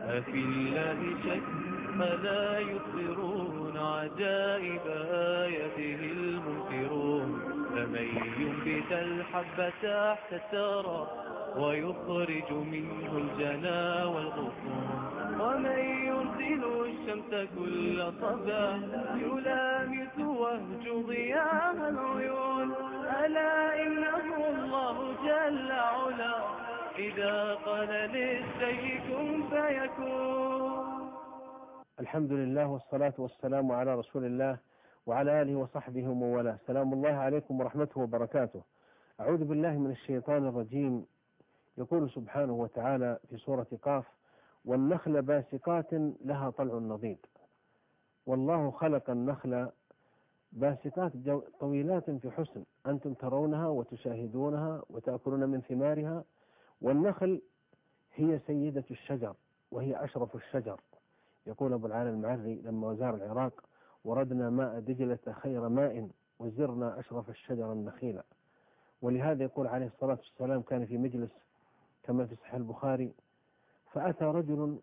أفي الله شك فلا يبصرون عجائب آياته المنكرون. فمن ينبت الحب تحت الثرى ويخرج منه الجنا والغصون، ومن يرسل الشمس كل صباح يلامس وهج ضياء العيون. ألا إنه الله جل علا إذا قال للشيء كن فيكون. الحمد لله والصلاة والسلام على رسول الله وعلى آله وصحبه ومن والاه. سلام الله عليكم ورحمته وبركاته. أعوذ بالله من الشيطان الرجيم. يقول سبحانه وتعالى في سورة قاف: والنخل باسقات لها طلع نضيد. والله خلق النخل باسقات طويلات في حسن، أنتم ترونها وتشاهدونها وتأكلون من ثمارها. والنخل هي سيدة الشجر وهي أشرف الشجر. يقول أبو العالي المعري لما وزار العراق: وردنا ماء دجلة خير ماء وزرنا أشرف الشجر النخيل. ولهذا يقول عليه الصلاة والسلام: كان في مجلس كما في صحيح البخاري، فأتى رجل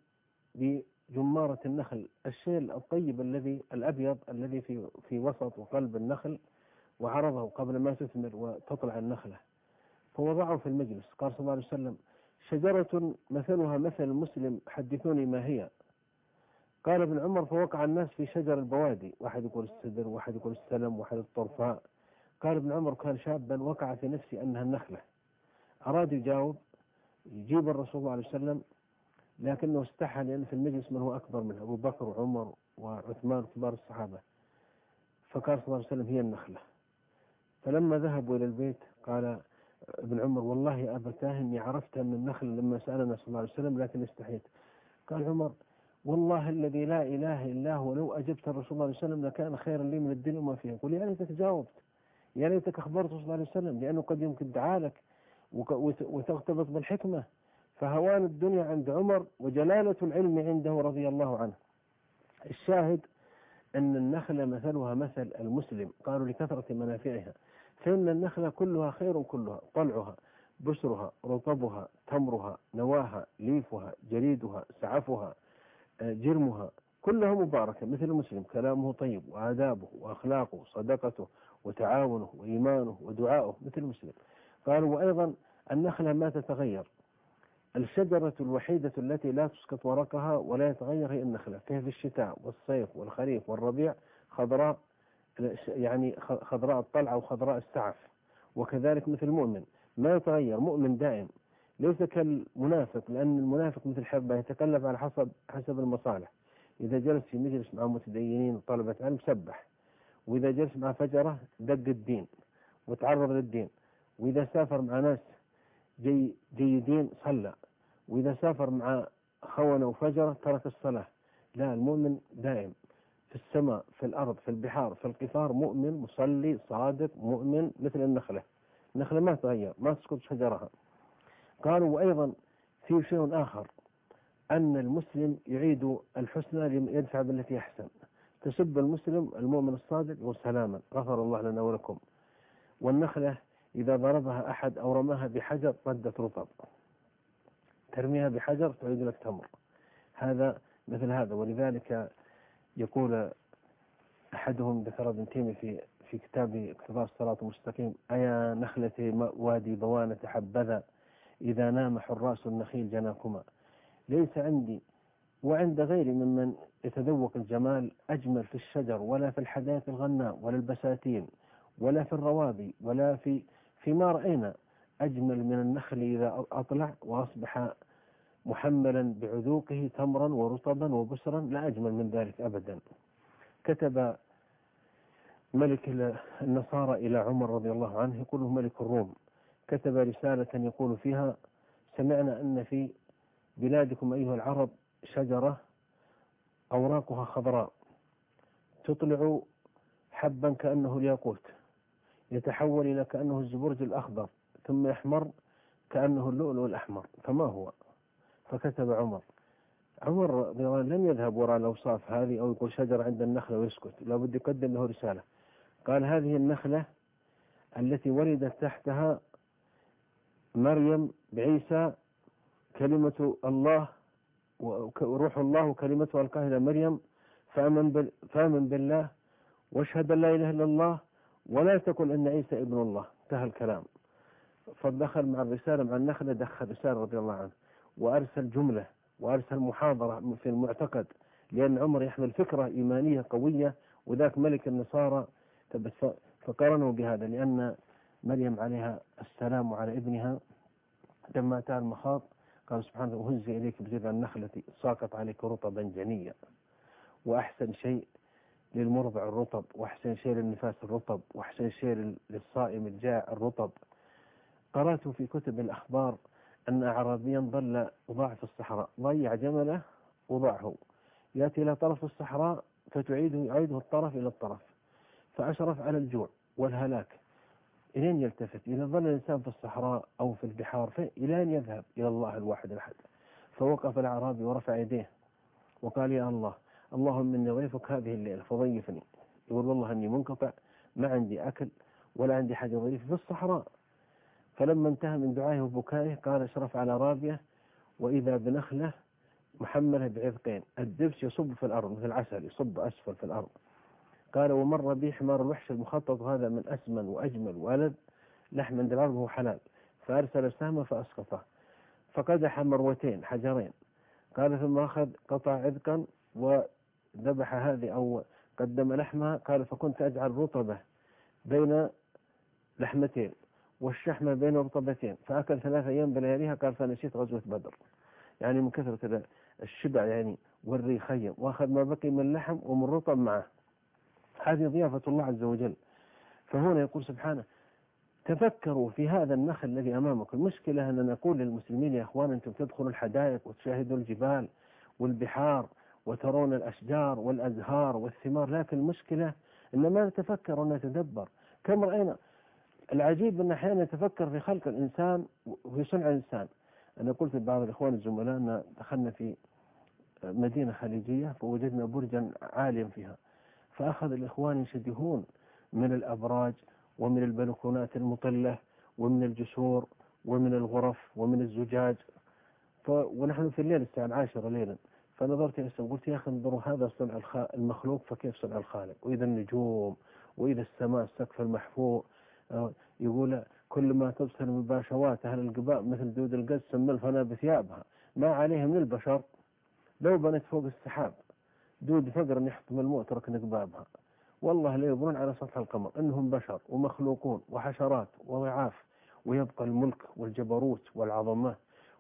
بجمارة النخل، الشيء الطيب الذي الأبيض الذي في وسط وقلب النخل، وعرضه قبل ما تثمر وتطلع النخلة، فوضعه في المجلس. قال صلى الله عليه وسلم: شجرة مثلها مثل المسلم، حدثوني ما هي. قال ابن عمر: فوقع الناس في شجر البوادي، واحد يقول السدر واحد يقول السلم واحد الطرفاء. قال ابن عمر: كان شابا وقع في نفسي أنها النخلة. أراد يجاوب يجيب الرسول صلى الله عليه وسلم، لكنه استحى لأن في المجلس من هو أكبر منه، أبو بكر وعمر وعثمان كبار الصحابة. فقال صلى الله عليه وسلم: هي النخلة. فلما ذهبوا إلى البيت قال ابن عمر: والله يا أبتاه إني عرفت أن النخل لما سألنا صلى الله عليه وسلم لكن استحيت. قال عمر: والله الذي لا إله إلا هو لو أجبت الرسول صلى الله عليه وسلم لكان خيرا لي من الدنيا وما فيها. يقول: يا ليتك جاوبت، يا ليتك أخبرت صلى الله عليه وسلم، لأنه قد يمكن دعالك وتغتبط بالحكمة. فهوان الدنيا عند عمر وجلالة العلم عنده رضي الله عنه. الشاهد أن النخل مثلها مثل المسلم، قالوا لكثرة منافعها، فإن النخل كلها خير كلها: طلعها، بشرها، رطبها، تمرها، نواها، ليفها، جريدها، سعفها، جرمها، كلها مباركة مثل المسلم. كلامه طيب وآدابه وأخلاقه صدقته وتعاونه وإيمانه ودعاؤه مثل المسلم. قالوا: وأيضا النخلة ما تتغير، الشجرة الوحيدة التي لا تسقط ورقها ولا يتغير هي النخلة، فهي في الشتاء والصيف والخريف والربيع خضراء، يعني خضراء الطلعة وخضراء السعف. وكذلك مثل المؤمن ما يتغير، مؤمن دائم، ليس كالمنافق، لأن المنافق مثل الحبة يتقلب على حسب المصالح. إذا جلس في مجلس مع متدينين وطلبة علم سبح، وإذا جلس مع فجرة دق الدين وتعرض للدين، وإذا سافر مع ناس جيدين صلى، وإذا سافر مع خونة وفجرة ترك الصلاة. لا، المؤمن دائم في السماء في الأرض في البحار في القفار، مؤمن مصلي صادق مؤمن مثل النخلة. النخلة ما تغير، ما تسقط شجرها. قالوا: وأيضا في شيء آخر، أن المسلم يعيد الحسنى يدفع بالتي أحسن. تسب المسلم المؤمن الصادق يقول: سلاما غفر الله لنا ولكم. والنخلة إذا ضربها أحد أو رماها بحجر ردت رطب، ترميها بحجر تعيد لك تمر. هذا مثل هذا. ولذلك يقول أحدهم، ذكر ابن تيمية في كتاب اقتضاء الصراط المستقيم: أيا نخلة وادي بوانة حبذا إذا نام حراس النخيل جناكما. ليس عندي وعند غيري ممن يتذوق الجمال أجمل في الشجر ولا في الحدائق الغناء ولا البساتين ولا في الروابي ولا فيما رأينا أجمل من النخل إذا أطلع وأصبح محملا بعذوقه تمرا ورطبا وبسرا، لا أجمل من ذلك أبدا. كتب ملك النصارى إلى عمر رضي الله عنه، يقول ملك الروم، كتب رسالة يقول فيها: سمعنا أن في بلادكم أيها العرب شجرة أوراقها خضراء تطلع حبا كأنه الياقوت، يتحول إلى كأنه الزبرج الأخضر، ثم يحمر كأنه اللؤلؤ الأحمر، فما هو؟ فكتب عمر رضي الله عنه لم يذهب وراء الأوصاف هذه أو يقول شجرة عند النخلة ويسكت، لابد يقدم له رسالة. قال: هذه النخلة التي ولدت تحتها مريم بعيسى كلمة الله وروح الله وكلمته ألقاها إلى مريم فآمن بالله واشهد أن لا إله إلا الله ولا تقل أن عيسى ابن الله. انتهى الكلام. فدخل مع الرسالة مع النخلة، دخل رسالة رضي الله عنه، وأرسل جملة وأرسل محاضرة في المعتقد، لأن عمر يحمل فكرة إيمانية قوية، وذاك ملك النصارى فقارنوا بهذا، لأن مريم عليها السلام على ابنها لما أتى المخاض قال سبحانه وهز إليك بجذع النخلة ساقط عليك رطبا جنيا. وأحسن شيء للمرضع الرطب، وأحسن شيء للنفاس الرطب، وأحسن شيء للصائم الجائع الرطب. قرأت في كتب الأخبار أن أعرابيا ضاع في الصحراء، ضيع جمله وضعه، يأتي إلى طرف الصحراء يعيده الطرف إلى الطرف، فأشرف على الجوع والهلاك. إلين يلتفت إذا ظل الإنسان في الصحراء أو في البحار إلى أن يذهب إلى الله الواحد الأحد. فوقف الأعرابي ورفع يديه وقال يا الله، اللهم إني ضيفك هذه الليلة فضيفني. يقول والله أني منقطع، ما عندي أكل ولا عندي حد يضيف في الصحراء. فلما انتهى من دعائه وبكائه قال اشرف على رابية وإذا بنخلة محملة بعذقين، الدبس يصب في الأرض مثل العسل، يصب أسفل في الأرض. قال ومر بي حمار الوحش المخطط، هذا من أسمن وأجمل وألد لحم عند الأرض، هو حلال. فأرسل سهمه فأسقطه، فقدح مروتين حجرين. قال ثم أخذ قطع عذقا وذبح هذه أو قدم لحمها. قال فكنت أجعل رطبة بين لحمتين والشحمة بين رطبتين، فأكل 3 أيام بلياليها. قال فنسيت غزوة بدر، يعني من كثرة الشبع يعني والريخيم، وأخذ ما بقي من لحم ومن رطب معه. هذه ضيافة الله عز وجل. فهنا يقول سبحانه تفكروا في هذا النخل الذي أمامكم. المشكلة أن نقول للمسلمين يا أخوان أنتم تدخلوا الحدائق وتشاهدوا الجبال والبحار وترون الأشجار والأزهار والثمار، لكن المشكلة أن ما نتفكر ونتدبر. كم رأينا العجيب أن أحيانا نتفكر في خلق الإنسان وفي صنع الإنسان. أنا قلت لبعض الإخوان الزملاء أن دخلنا في مدينة خليجية فوجدنا برجا عاليا فيها، فأخذ الإخوان ينشدهون من الأبراج ومن البلكونات المطلة ومن الجسور ومن الغرف ومن الزجاج. ونحن في الليل الساعة 10 ليلا، فنظرت إلى السماء قلت يا أخي انظروا هذا صنع المخلوق، فكيف صنع الخالق؟ وإذا النجوم وإذا السماء السقف المحفوظ. يقول كل ما تبصر من باشوات أهل القباء مثل دود القز سم الفنا بثيابها، ما عليه من البشر لو بنت فوق السحاب دود فقر يحطم الموت ركن قبابها. والله لا يظنون على سطح القمر أنهم بشر ومخلوقون وحشرات وضعاف، ويبقى الملك والجبروت والعظمة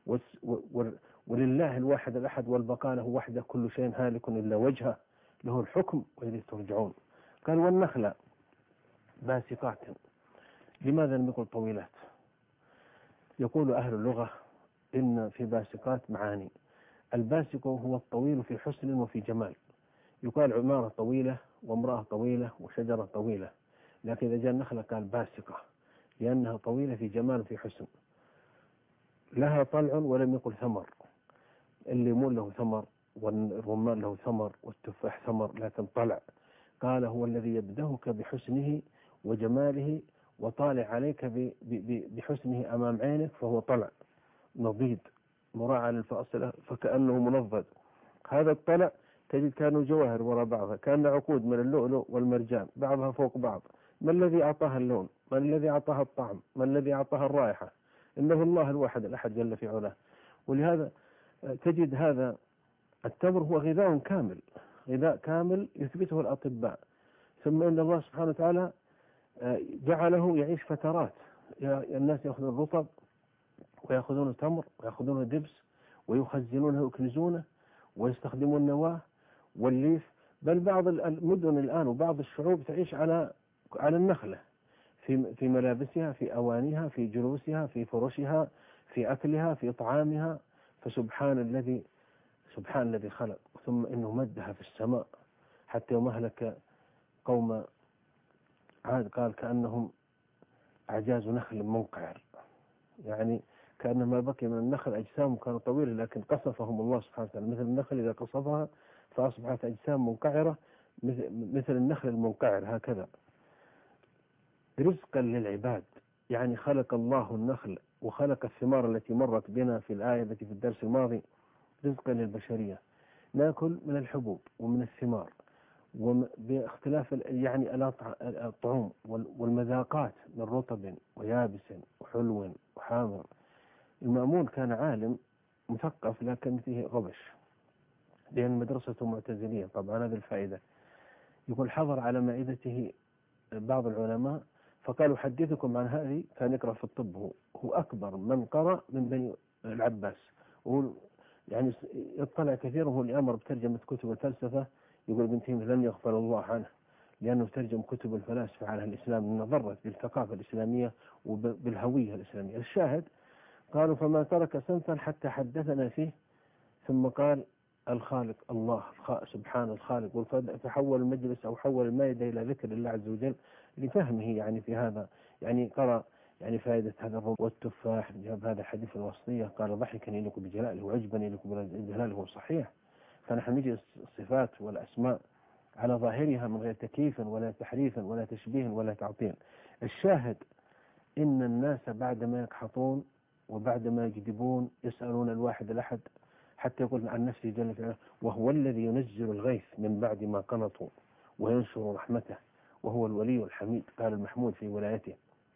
ولله الواحد الأحد والبقاء له وحده، كل شيء هالك إلا وجهه له الحكم وإليه ترجعون. قال والنخلة باسقات. لماذا لم يقل طويلات؟ يقول أهل اللغة إن في باسقات معاني. الباسق هو الطويل في حسن وفي جمال، يقال عمارة طويلة وامرأة طويلة وشجرة طويلة، لكن إذا جاء النخلة قال باسقة لأنها طويلة في جمال وفي حسن. لها طلع ولم يقل ثمر. الليمون له ثمر والرمان له ثمر والتفاح ثمر، لكن طلع. قال هو الذي يبدهك بحسنه وجماله وطالع عليك بحسنه أمام عينك، فهو طلع نضيد مراعى للفاصلة فكأنه منضد. هذا الطلع تجد كانوا جواهر وراء بعضها، كان عقود من اللؤلؤ والمرجان بعضها فوق بعض. ما الذي أعطاها اللون؟ ما الذي أعطاها الطعم؟ ما الذي أعطاها الرائحة؟ إنه الله الواحد الأحد جل في علاه. ولهذا تجد هذا التمر هو غذاء كامل، غذاء كامل يثبته الأطباء. ثم إن الله سبحانه وتعالى جعله يعيش فترات. الناس يأخذون الرطب ويأخذون التمر ويأخذون الدبس ويخزنونه ويكنزونه ويستخدمون النواة والليف. بل بعض المدن الآن وبعض الشعوب تعيش على النخلة في ملابسها، في أوانيها، في جلوسها، في فرشها، في أكلها، في طعامها. فسبحان الذي خلق. ثم إنه مدها في السماء حتى يوم أهلك قوم عاد قال كأنهم أعجاز نخل منقعر، يعني كأن ما بقي من النخل أجسام كانت طويلة لكن قصفهم الله سبحانه وتعالى، مثل النخل إذا قصفها فأصبحت أجسام منقعرة مثل النخل المنقعر هكذا. رزقا للعباد، يعني خلق الله النخل وخلق الثمار التي مرت بنا في الآية التي في الدرس الماضي رزقا للبشرية، نأكل من الحبوب ومن الثمار، وباختلاف يعني الطعوم والمذاقات من رطب ويابس وحلو وحامض. المأمون كان عالم مثقف لكن فيه غبش، لأن مدرسته معتزلية طبعا. هذه الفائدة. يقول حضر على مائدته بعض العلماء فقالوا حدثكم عن هذه. كان يقرأ في الطب، هو أكبر من قرأ من بني العباس، يعني يطلع كثير، وهو اللي أمر بترجمة كتب الفلسفة. يقول ابن تيمية لن يغفر الله عنه لأنه ترجم كتب الفلاسفة على الإسلام، لأنه ضرت بالثقافة الإسلامية وبالهوية الإسلامية. الشاهد قالوا فما ترك صنفا حتى حدثنا فيه، ثم قال الخالق الله سبحان الخالق، فحول المجلس أو حول المائدة إلى ذكر الله عز وجل لفهمه يعني في هذا. يعني قرأ يعني فائدة هذا الرب والتفاح، جاب هذا الحديث الوصية، قال ضحكني لكم بجلاله وعجبني لكم بجلاله. هو صحيح. فنحن نجد الصفات والأسماء على ظاهرها من غير تكييف ولا تحريف ولا تشبيه ولا تعطيل. الشاهد إن الناس بعدما يكحطون وبعدما يكذبون يسألون الواحد الأحد، حتى يقول عن نفسه جل وعلا وهو الذي ينزل الغيث من بعد ما قنطوا وينشر رحمته وهو الولي الحميد. قال المحمود في ولايته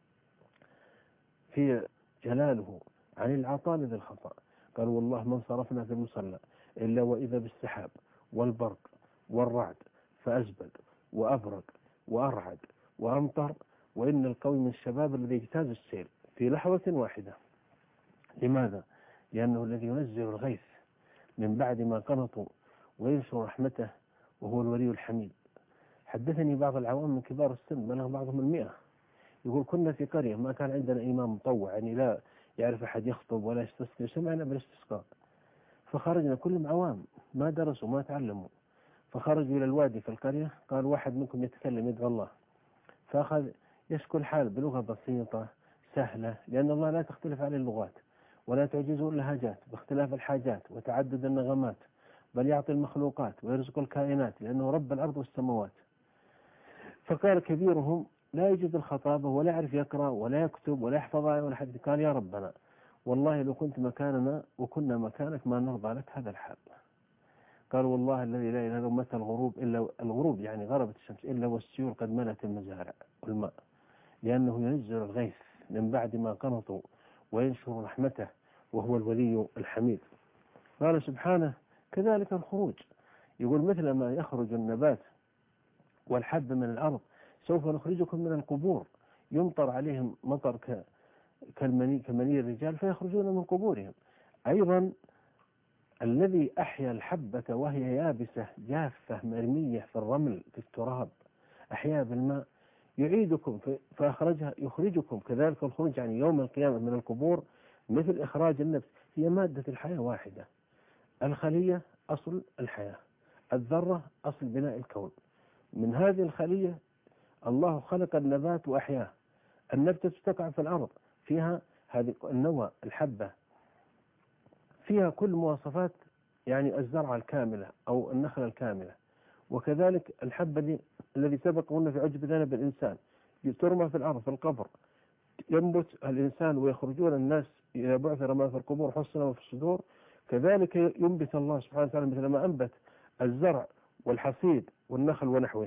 في جلاله عن العطاء ذي الخطأ. قال والله ما انصرفنا في المصلى إلا وإذا بالسحاب والبرق والرعد فأزبد وأبرق وأرعد وأمطر، وإن القوي من الشباب الذي يجتاز السيل في لحظة واحدة. لماذا؟ لأنه الذي ينزل الغيث من بعد ما قنطوا وينشر رحمته وهو الولي الحميد. حدثني بعض العوام من كبار السن بلغ بعضهم 100، يقول كنا في قرية ما كان عندنا إمام مطوع، يعني لا يعرف أحد يخطب ولا يستسقي، سمعنا بالاستسقاء، فخرجنا كلهم عوام ما درسوا ما تعلموا، فخرجوا إلى الوادي في القرية، قال واحد منكم يتكلم يدعو الله، فأخذ يشكو الحال بلغة بسيطة سهلة، لأن الله لا تختلف عليه اللغات ولا تعجزه اللهجات باختلاف الحاجات وتعدد النغمات، بل يعطي المخلوقات ويرزق الكائنات لأنه رب الأرض والسماوات. فقال كبيرهم لا يجد الخطابة ولا يعرف يقرأ ولا يكتب ولا يحفظ ولا حد، قال يا ربنا والله لو كنت مكاننا وكنا مكانك ما نرضى لك هذا الحال. قال والله الذي لا إله إلا هو متى الغروب إلا الغروب يعني غربت الشمس إلا والسيول قد ملت المزارع والماء، لأنه ينزل الغيث من بعد ما قنطوا وينشر رحمته وهو الولي الحميد. قال سبحانه كذلك الخروج. يقول مثل ما يخرج النبات والحب من الأرض سوف نخرجكم من القبور، يمطر عليهم مطر كمني الرجال فيخرجون من قبورهم. أيضا الذي أحيا الحبة وهي يابسة جافة مرمية في الرمل في التراب أحيا بالماء يعيدكم فأخرجها يخرجكم كذلك الخروج يعني يوم القيامة من القبور مثل إخراج النفس. هي مادة الحياة واحدة، الخلية أصل الحياة، الذرة أصل بناء الكون. من هذه الخلية الله خلق النبات وأحياه. النبتة تقع في الأرض فيها هذه النوى الحبة فيها كل مواصفات يعني الزرعة الكاملة أو النخلة الكاملة. وكذلك الحبة الذي سبق قلنا في عجب ذنب الإنسان ترمى في الأرض في القبر ينبت الإنسان ويخرجون الناس إذا بعثر ما في القبور حصل ما في الصدور. كذلك ينبت الله سبحانه وتعالى مثل ما أنبت الزرع والحصيد والنخل ونحوه.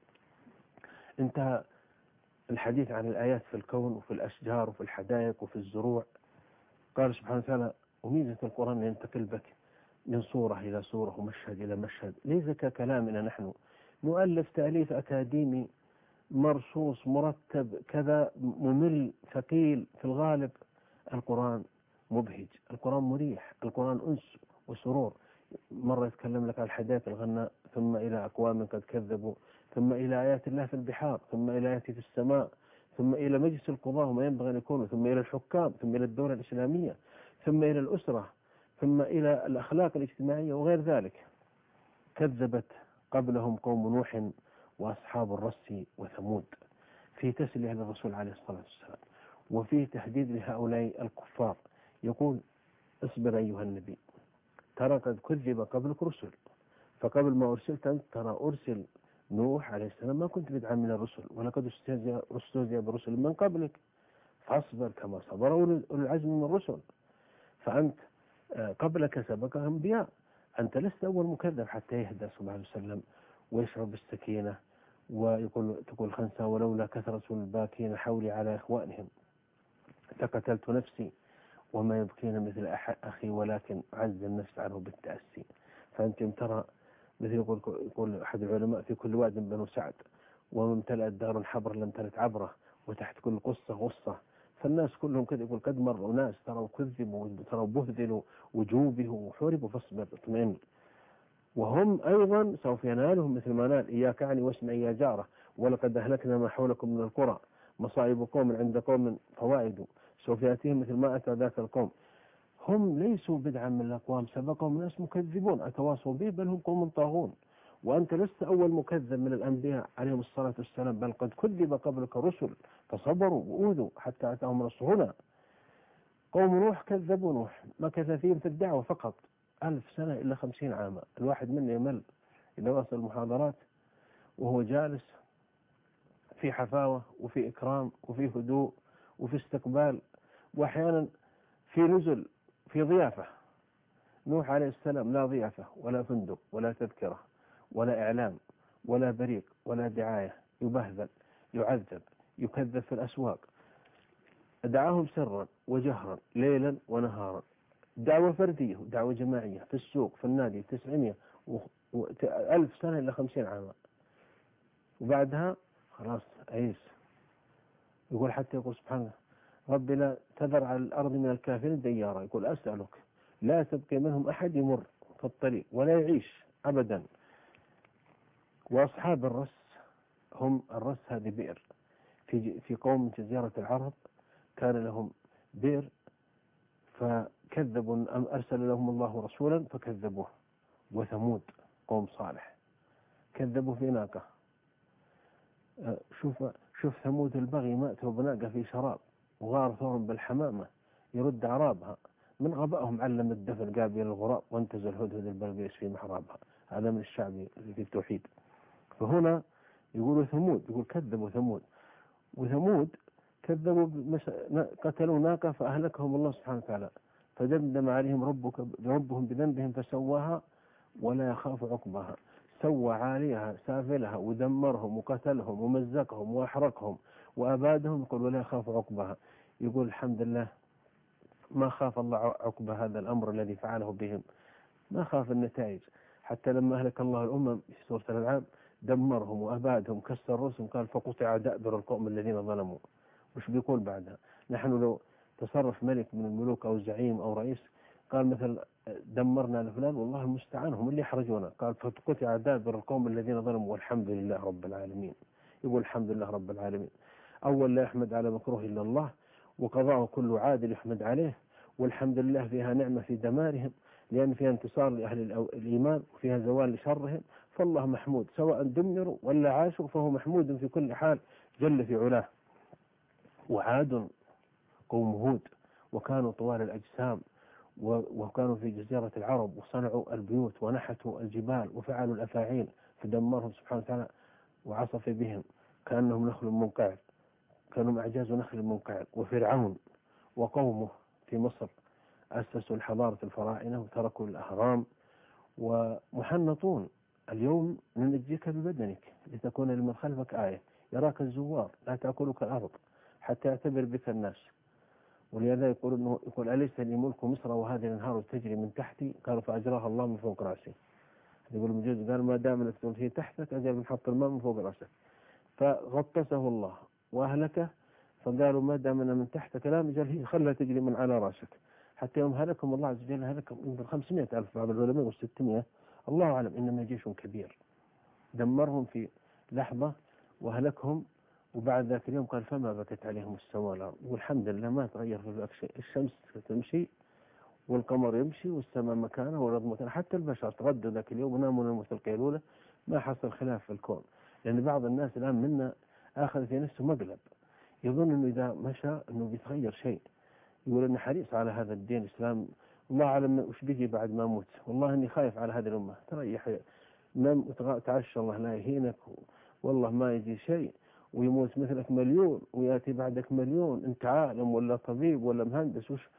انتهى الحديث عن الآيات في الكون وفي الأشجار وفي الحدائق وفي الزروع. قال سبحانه وتعالى وميزة القرآن ينتقل بك من صورة إلى صورة ومشهد إلى مشهد، ليس ككلامنا نحن نؤلف تأليف أكاديمي مرصوص مرتب كذا ممل ثقيل في الغالب. القرآن مبهج، القرآن مريح، القرآن أنس وسرور. مرة يتكلم لك عن الحدائق الغناء، ثم إلى أقوام قد كذبوا، ثم إلى آيات الله في البحار، ثم إلى آياته في السماء، ثم إلى مجلس القضاء وما ينبغي أن يكونوا، ثم إلى الحكام، ثم إلى الدولة الإسلامية، ثم إلى الأسرة، ثم إلى الأخلاق الاجتماعية وغير ذلك. كذبت قبلهم قوم نوح وأصحاب الرس وثمود، في تسلية للرسول عليه الصلاة والسلام وفيه تهديد لهؤلاء الكفار. يقول اصبر أيها النبي ترى قد كذب قبلك رسل، فقبل ما أرسلت أنت ترى أرسل نوح عليه السلام ما كنت بدعا من الرسل ولقد استهزئ برسل من قبلك فاصبر كما صبر أولو العزم من الرسل. فأنت قبلك سبق أنبياء، أنت لست أول مكذب حتى يهدى صلى الله عليه وسلم ويشعر بالسكينة، تقول خنسا ولولا كثرة الباكين حولي على إخوانهم لقتلت نفسي وما يبكين مثل أخي ولكن عز النفس عنه بالتأسي. فأنت ترى مثل يقول أحد العلماء في كل واد بنو سعد، وامتلأت دار حبر لم تلت عبره، وتحت كل قصة غصة. فالناس كلهم كذا، يقول قد مروا ناس تروا كذبوا تروا بهذلوا وجوبوا وحوربوا فاصبر اطمئن، وهم أيضا سوف ينالهم مثل ما نال إياك عني واسمع يا جاره، ولقد أهلكنا ما حولكم من القرى مصائب قوم عند قوم فوائد سوف يأتيهم مثل ما أتى ذاك القوم. هم ليسوا بدعا من الأقوام سبقهم ناس مكذبون أتواصوا به، بل هم قوم طاغون. وأنت لست أول مكذب من الأنبياء عليهم الصلاة والسلام، بل قد كذب قبلك رسل فصبروا وأوذوا حتى أتاهم رسولنا. قوم نوح كذبوا نوح، مكث فيهم في الدعوة فقط 1000 سنة إلا 50 عاما. الواحد منا يمل إذا وصل المحاضرات وهو جالس في حفاوة وفي إكرام وفي هدوء وفي استقبال، وأحيانا في نزل في ضيافة. نوح عليه السلام لا ضيافة ولا فندق ولا تذكرة ولا إعلام ولا بريق ولا دعاية، يبهذل يعذب يكذب في الأسواق. دعاهم سرا وجهرا ليلا ونهارا، دعوة فردية ودعوة جماعية في السوق في النادي 900 1000 سنة إلا 50 عاما، وبعدها خلاص عيس. يقول حتى يقول سبحانه رب لا تذر على الأرض من الكافرين ديارا، يقول أسألك لا تبقي منهم أحد يمر في الطريق ولا يعيش أبدا. وأصحاب الرس، هم الرس هذه بئر في قوم من جزيرة العرب كان لهم بئر فكذبوا، أرسل لهم الله رسولا فكذبوه. وثمود قوم صالح كذبوا في ناقة. شوف ثمود البغي مأتوا بناقة في شراب وغار ثورهم بالحمامة يرد عرابها، من غبائهم علم الدفن قابل الغراب وانتزل الهدهد البلقيس في محرابها. هذا من الشعب اللي في التوحيد. فهنا يقولوا ثمود، يقول كذبوا ثمود. وثمود كذبوا قتلوا ناقة فأهلكهم الله سبحانه وتعالى، فدمدم عليهم ربهم بذنبهم فسواها ولا يخاف عقبها. سوى عاليها سافلها ودمرهم وقتلهم ومزقهم وأحرقهم وأبادهم، يقول ولا يخاف عقبها. يقول الحمد لله ما خاف الله عقب هذا الأمر الذي فعله بهم، ما خاف النتائج. حتى لما أهلك الله الأمم في سورة الأنعام دمرهم وأبادهم كسر رؤوسهم، قال فقطع دابر القوم الذين ظلموا. وش بيقول بعدها؟ نحن لو تصرف ملك من الملوك أو زعيم أو رئيس قال مثل دمرنا لفلان والله المستعان هم اللي يحرجونا، قال فقطع دابر القوم الذين ظلموا والحمد لله رب العالمين. يقول الحمد لله رب العالمين. أول لا يحمد على مكروه إلا الله، وقضاء كل عادل يحمد عليه، والحمد لله فيها نعمة في دمارهم لأن فيها انتصار لأهل الإيمان وفيها زوال لشرهم. فالله محمود سواء دمروا ولا عاشوا، فهو محمود في كل حال جل في علاه. وعاد قوم هود وكانوا طوال الأجسام وكانوا في جزيرة العرب وصنعوا البيوت ونحتوا الجبال وفعلوا الأفاعيل، فدمرهم سبحانه وتعالى وعصف بهم كأنهم نخل منقعر، كانوا أعجاز نخل منقعر. وفرعون وقومه في مصر أسسوا الحضارة الفراعنة وتركوا الأهرام ومحنطون. اليوم ننجيك ببدنك لتكون لمن خلفك آية، يراك الزوار لا تأكلك الأرض حتى يعتبر بك الناس. ولهذا يقول أليس لي ملك مصر وهذه الأنهار تجري من تحتي، قالوا فأجراها الله من فوق رأسي. يقول مجوز قال ما دام انك هي تحتك أجل من حط الماء من فوق رأسك، فغطسه الله وأهلكه. فقالوا ما دام من تحتك لا مجال هي خلها تجري من على رأسك، حتى يوم هلكهم الله عز وجل هلكهم يمكن 500,000 بعض العلماء و600 الله أعلم، إنما جيش كبير دمرهم في لحظة وهلكهم. وبعد ذاك اليوم قال فما بكت عليهم السماء والأرض، والحمد لله ما تغير في ذاك شيء. الشمس تمشي والقمر يمشي والسماء مكانه والأرض مكانه، حتى البشر تغدوا ذاك اليوم وناموا نومة القيلولة، ما حصل خلاف في الكون. لأن بعض الناس الآن منا آخذ في نفسه مقلب، يظن أنه إذا مشى أنه بيتغير شيء، يقول أنه حريص على هذا الدين الإسلام، الله أعلم وش بيجي بعد ما أموت، والله أني خايف على هذه الأمة. تريح نم تعشى الله لا يهينك، والله ما يجي شيء ويموت مثلك مليون ويأتي بعدك مليون، أنت عالم ولا طبيب ولا مهندس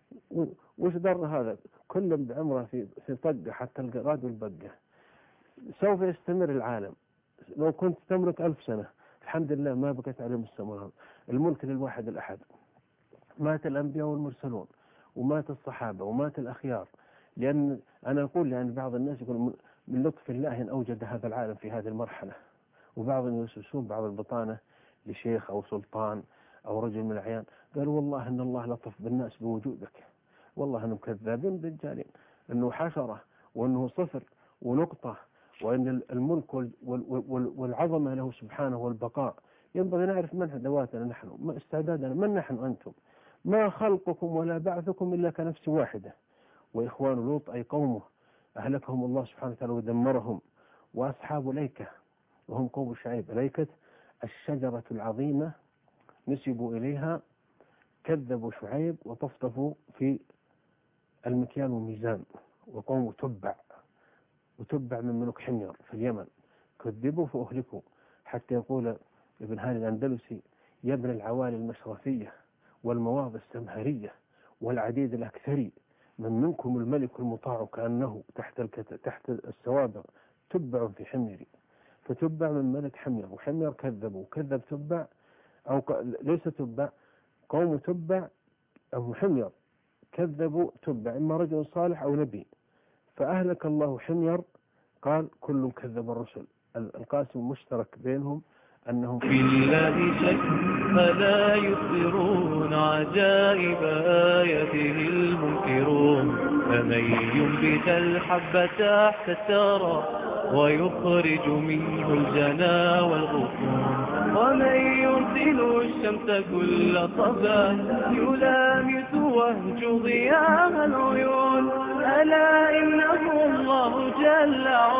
وش ضر هذا؟ كل بعمره في طقة، حتى القراد والبقة. سوف يستمر العالم، لو كنت تملك 1000 سنة الحمد لله ما بقت عليهم السماوات. الملك للواحد الأحد. مات الأنبياء والمرسلون، ومات الصحابة، ومات الأخيار. لأن أنا أقول، يعني بعض الناس يقول من لطف الله أن أوجد هذا العالم في هذه المرحلة، وبعضهم يسوسون بعض البطانة لشيخ أو سلطان أو رجل من الأعيان، قالوا والله أن الله لطف بالناس بوجودك. والله أنهم كذابين دجالين، أنه حشرة وأنه صفر ونقطة، وأن الملك والعظمة له سبحانه والبقاء. ينبغي نعرف من أدواتنا نحن، ما استعدادنا، من نحن أنتم. ما خلقكم ولا بعثكم إلا كنفس واحدة. وإخوان لوط أي قومه أهلكهم الله سبحانه وتعالى ودمرهم. وأصحاب الأيكة وهم قوم شعيب، الأيكة الشجرة العظيمة نسبوا إليها، كذبوا شعيب وطفطفوا في المكيال والميزان. وقوم وتبع من ملوك حمير في اليمن، كذبوا فأهلكوا. حتى يقول ابن هاني الأندلسي: يا ابن العوالي المشرفية والمواضع السمهرية والعديد الأكثري، من منكم الملك المطاع كأنه تحت السوابع تبع في حميري. فتبع من ملك حمير، وحمير كذبوا، كذب تبع أو ليس تبع، قوم تبع أو حمير كذبوا تبع، إما رجل صالح أو نبي، فأهلك الله حمير. قال كل كذب الرسل. القاسم المشترك بينهم أنهم في الله شك فلا يصبرون عجائب آياته المنكرون. فمن ينبت الحب تحت الثرى ويخرج منه الجنا والغصون، ومن يرسل الشمس كل صباح يلامس وهج ضياء العيون. ألا إنه الله جل